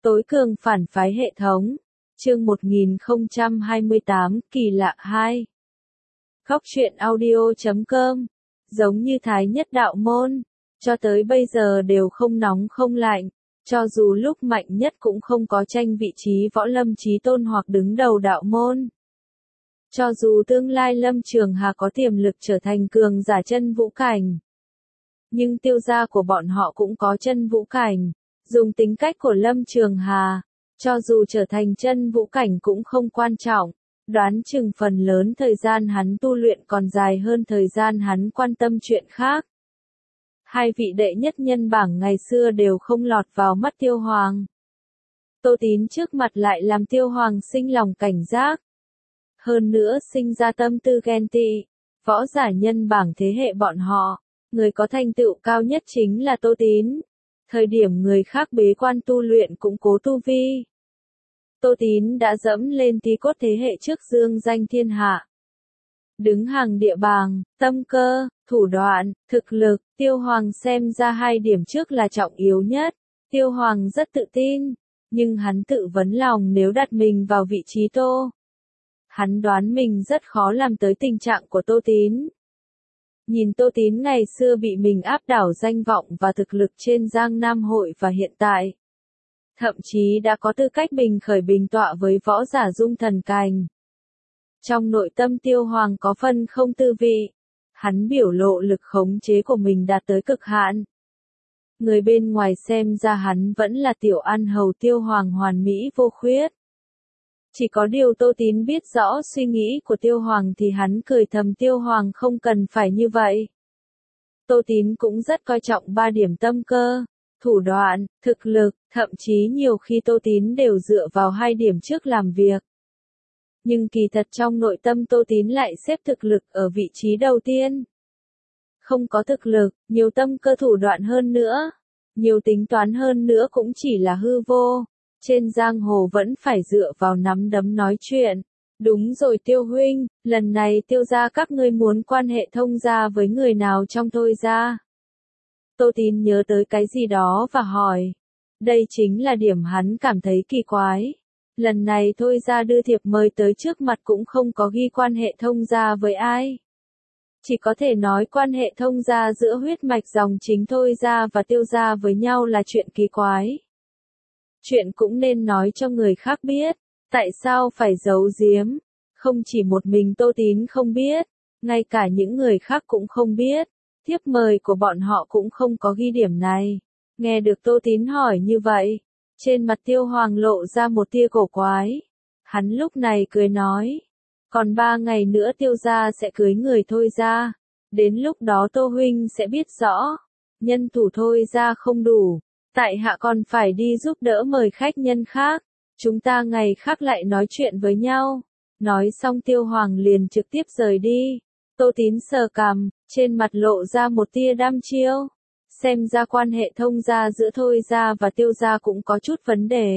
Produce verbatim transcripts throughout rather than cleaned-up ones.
Tối cường phản phái hệ thống. Chương một nghìn không trăm hai mươi tám, kỳ lạ hai. Góc truyện audio chấm com. Giống như Thái Nhất đạo môn, cho tới bây giờ đều không nóng không lạnh, cho dù lúc mạnh nhất cũng không có tranh vị trí võ lâm chí tôn hoặc đứng đầu đạo môn. Cho dù tương lai Lâm Trường Hà có tiềm lực trở thành cường giả chân vũ cảnh, nhưng tiêu gia của bọn họ cũng có chân vũ cảnh. Dùng tính cách của Lâm Trường Hà, cho dù trở thành chân vũ cảnh cũng không quan trọng, đoán chừng phần lớn thời gian hắn tu luyện còn dài hơn thời gian hắn quan tâm chuyện khác. Hai vị đệ nhất nhân bảng ngày xưa đều không lọt vào mắt Tiêu Hoàng. Tô Tín trước mặt lại làm Tiêu Hoàng sinh lòng cảnh giác. Hơn nữa sinh ra tâm tư ghen tị, võ giả nhân bảng thế hệ bọn họ, người có thành tựu cao nhất chính là Tô Tín. Thời điểm người khác bế quan tu luyện cũng cố tu vi, Tô Tín đã dẫm lên tí cốt thế hệ trước dương danh thiên hạ. Đứng hàng địa bàng, tâm cơ, thủ đoạn, thực lực, Tiêu Hoàng xem ra hai điểm trước là trọng yếu nhất. Tiêu Hoàng rất tự tin, nhưng hắn tự vấn lòng nếu đặt mình vào vị trí Tô. Hắn đoán mình rất khó làm tới tình trạng của Tô Tín. Nhìn Tô Tín ngày xưa bị mình áp đảo danh vọng và thực lực trên Giang Nam hội và hiện tại, thậm chí đã có tư cách bình khởi bình tọa với võ giả dung thần cảnh. Trong nội tâm Tiêu Hoàng có phần không tư vị, hắn biểu lộ lực khống chế của mình đạt tới cực hạn. Người bên ngoài xem ra hắn vẫn là tiểu ăn hầu Tiêu Hoàng hoàn mỹ vô khuyết. Chỉ có điều Tô Tín biết rõ suy nghĩ của Tiêu Hoàng thì hắn cười thầm Tiêu Hoàng không cần phải như vậy. Tô Tín cũng rất coi trọng ba điểm tâm cơ, thủ đoạn, thực lực, thậm chí nhiều khi Tô Tín đều dựa vào hai điểm trước làm việc. Nhưng kỳ thật trong nội tâm Tô Tín lại xếp thực lực ở vị trí đầu tiên. Không có thực lực, nhiều tâm cơ thủ đoạn hơn nữa, nhiều tính toán hơn nữa cũng chỉ là hư vô. Trên giang hồ vẫn phải dựa vào nắm đấm nói chuyện. Đúng rồi Tiêu huynh, lần này Tiêu gia các ngươi muốn quan hệ thông gia với người nào trong Thôi gia? Tô Tín nhớ tới cái gì đó và hỏi. Đây chính là điểm hắn cảm thấy kỳ quái. Lần này Thôi gia đưa thiệp mời tới trước mặt cũng không có ghi quan hệ thông gia với ai. Chỉ có thể nói quan hệ thông gia giữa huyết mạch dòng chính Thôi gia và Tiêu gia với nhau là chuyện kỳ quái. Chuyện cũng nên nói cho người khác biết, tại sao phải giấu giếm, không chỉ một mình Tô Tín không biết, ngay cả những người khác cũng không biết, thiếp mời của bọn họ cũng không có ghi điểm này. Nghe được Tô Tín hỏi như vậy, trên mặt Tiêu Hoàng lộ ra một tia cổ quái. Hắn lúc này cười nói, còn ba ngày nữa Tiêu gia sẽ cưới người Thôi gia, đến lúc đó Tô huynh sẽ biết rõ, nhân thủ Thôi gia không đủ. Tại hạ còn phải đi giúp đỡ mời khách nhân khác, chúng ta ngày khác lại nói chuyện với nhau. Nói xong Tiêu Hoàng liền trực tiếp rời đi. Tô Tín sờ cằm, trên mặt lộ ra một tia đăm chiêu. Xem ra quan hệ thông gia giữa Thôi gia và Tiêu gia cũng có chút vấn đề.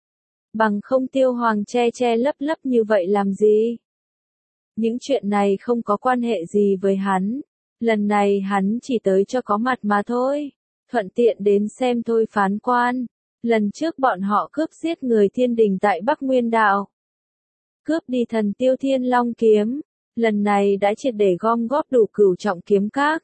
Bằng không Tiêu Hoàng che che lấp lấp như vậy làm gì? Những chuyện này không có quan hệ gì với hắn. Lần này hắn chỉ tới cho có mặt mà thôi. Thuận tiện đến xem Thôi phán quan. Lần trước bọn họ cướp giết người thiên đình tại Bắc Nguyên Đạo. Cướp đi thần tiêu thiên long kiếm. Lần này đã triệt để gom góp đủ cửu trọng kiếm các.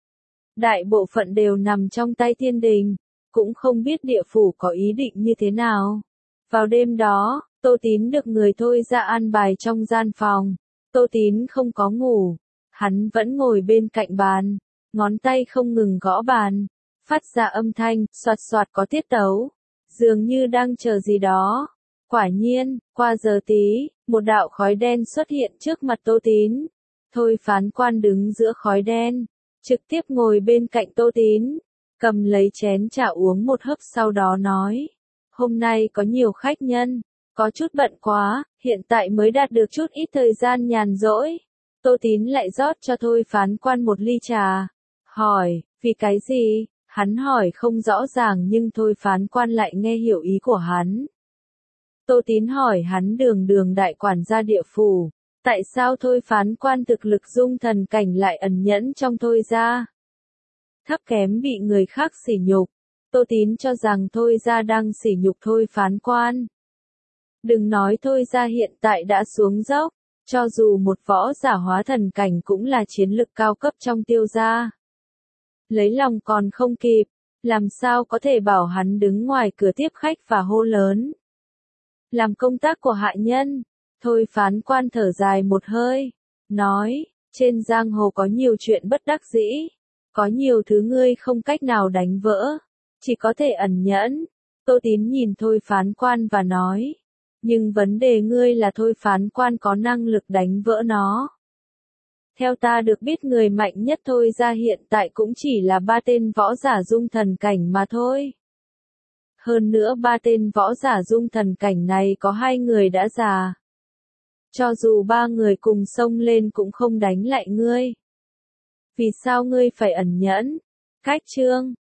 Đại bộ phận đều nằm trong tay thiên đình. Cũng không biết địa phủ có ý định như thế nào. Vào đêm đó, Tô Tín được người Thôi ra an bài trong gian phòng. Tô Tín không có ngủ. Hắn vẫn ngồi bên cạnh bàn. Ngón tay không ngừng gõ bàn. Phát ra âm thanh, soạt soạt có tiết tấu, dường như đang chờ gì đó. Quả nhiên, qua giờ tí, một đạo khói đen xuất hiện trước mặt Tô Tín. Thôi phán quan đứng giữa khói đen, trực tiếp ngồi bên cạnh Tô Tín, cầm lấy chén trà uống một hớp sau đó nói. Hôm nay có nhiều khách nhân, có chút bận quá, hiện tại mới đạt được chút ít thời gian nhàn rỗi. Tô Tín lại rót cho Thôi phán quan một ly trà. Hỏi, vì cái gì? Hắn hỏi không rõ ràng nhưng Thôi phán quan lại nghe hiểu ý của hắn. Tô Tín hỏi hắn đường đường đại quản gia địa phủ, tại sao Thôi phán quan thực lực dung thần cảnh lại ẩn nhẫn trong Thôi gia? Thấp kém bị người khác sỉ nhục. Tô Tín cho rằng Thôi Gia đang sỉ nhục Thôi Phán Quan. Đừng nói Thôi Gia hiện tại đã xuống dốc, cho dù một võ giả hóa thần cảnh cũng là chiến lực cao cấp trong Tiêu gia. Lấy lòng còn không kịp, làm sao có thể bảo hắn đứng ngoài cửa tiếp khách và hô lớn. Làm công tác của hạ nhân, Thôi Phán Quan thở dài một hơi, nói, trên giang hồ có nhiều chuyện bất đắc dĩ, có nhiều thứ ngươi không cách nào đánh vỡ, chỉ có thể ẩn nhẫn. Tô Tín nhìn Thôi Phán Quan và nói, nhưng vấn đề ngươi là Thôi Phán Quan có năng lực đánh vỡ nó. Theo ta được biết người mạnh nhất Thôi gia hiện tại cũng chỉ là ba tên võ giả dung thần cảnh mà thôi. Hơn nữa ba tên võ giả dung thần cảnh này có hai người đã già. Cho dù ba người cùng xông lên cũng không đánh lại ngươi. Vì sao ngươi phải ẩn nhẫn? Cách chương